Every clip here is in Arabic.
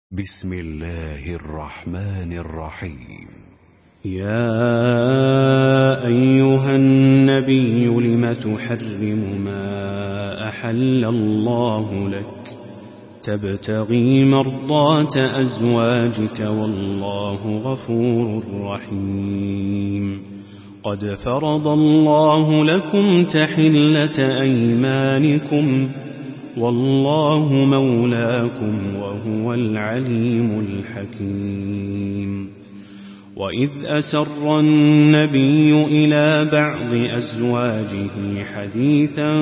بسم الله الرحمن الرحيم. يا أيها النبي لم تحرم ما أحل الله لك تبتغي مرضات أزواجك والله غفور رحيم. قد فرض الله لكم تحلة أيمانكم والله مولاكم وهو العليم الحكيم. وإذ أسر النبي إلى بعض أزواجه حديثا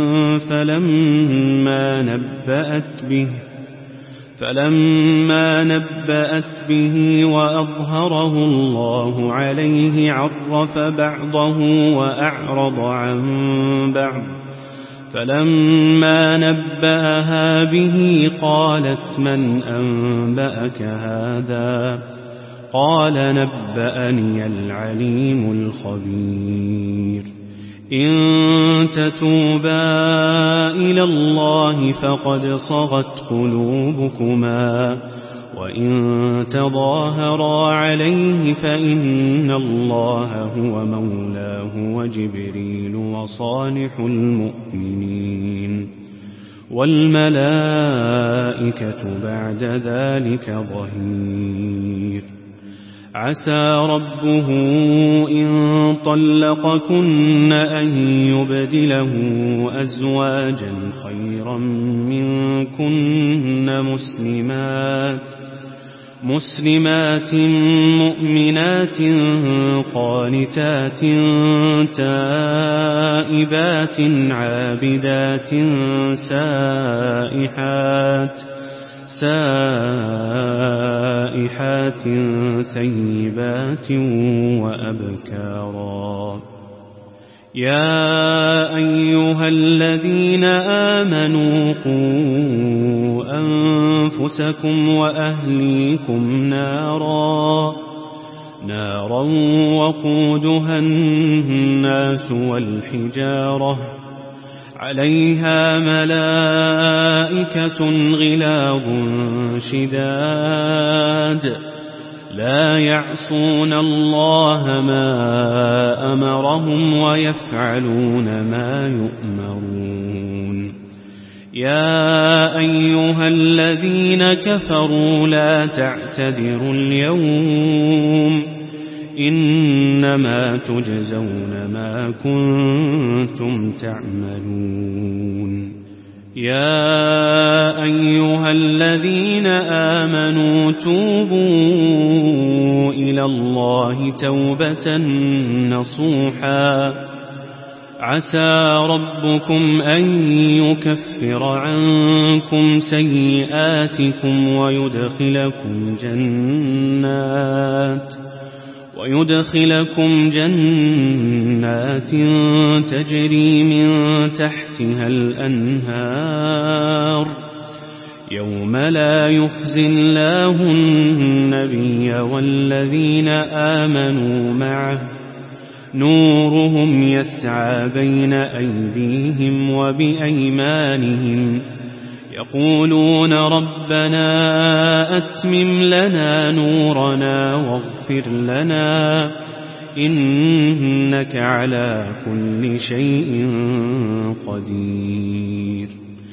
فلما نبأت به وأظهره الله عليه عرف بعضه وأعرض عن بعض. فلما نبأها به قالت من أنبأك هذا؟ قال نبأني العليم الخبير. إن تتوبا إلى الله فقد صغت قلوبكما وإن تظاهرا عليه فإن الله هو مولاه وجبريل وصالح المؤمنين والملائكة بعد ذلك ظهير. عسى ربه إن طلقكن أن يبدله أزواجا خيرا منكن مسلمات مؤمنات قانتات تائبات عابدات سائحات ثيبات وأبكارا. يا أيها الذين آمنوا قوا أنفسكم وأهليكم نارا وقودها الناس والحجارة عليها ملائكة غلاظ شداد لا يعصون الله ما أمرهم ويفعلون ما يؤمرون. يا أيها الذين كفروا لا تعتذروا اليوم إنما تجزون ما كنتم تعملون. يا أيها الذين آمنوا توبوا إلى الله توبة نصوحا عسى ربكم أن يكفر عنكم سيئاتكم ويدخلكم جنات تجري من تحتها الأنهار يوم لا يخزي الله النبي والذين آمنوا معه نورهم يسعى بين أيديهم وبأيمانهم يقولون ربنا أتمم لنا نورنا واغفر لنا إنك على كل شيء قدير.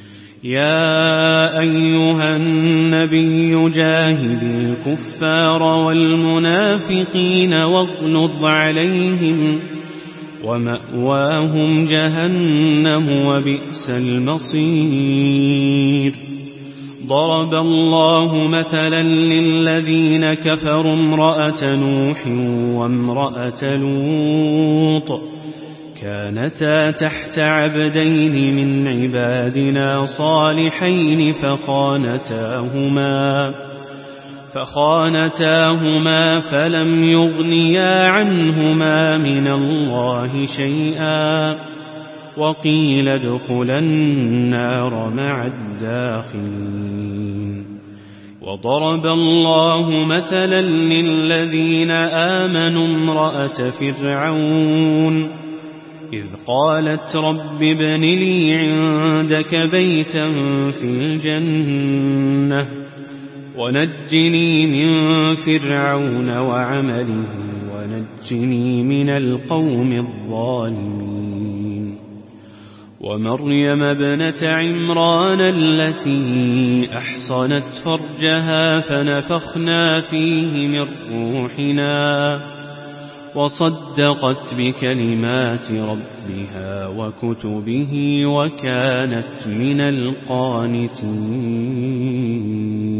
يا أيها النبي جاهد الكفار والمنافقين واغلظ عليهم ومأواهم جهنم وبئس المصير. ضرب الله مثلا للذين كفروا امرأة نوح وامرأة لوط كانتا تحت عبدين من عبادنا صالحين فخانتاهما فلم يغنيا عنهما من الله شيئا وقيل ادخلا النار مع الداخلين. وضرب الله مثلا للذين آمنوا امرأة فرعون إذ قالت رب ابن لي عندك بيتا في الجنة ونجني من فرعون وعمله ونجني من القوم الظالمين ومريم ابنة عمران التي أحصنت فرجها فنفخنا فيه من روحنا وصدقت بكلمات ربها وكتبه وكانت من القانتين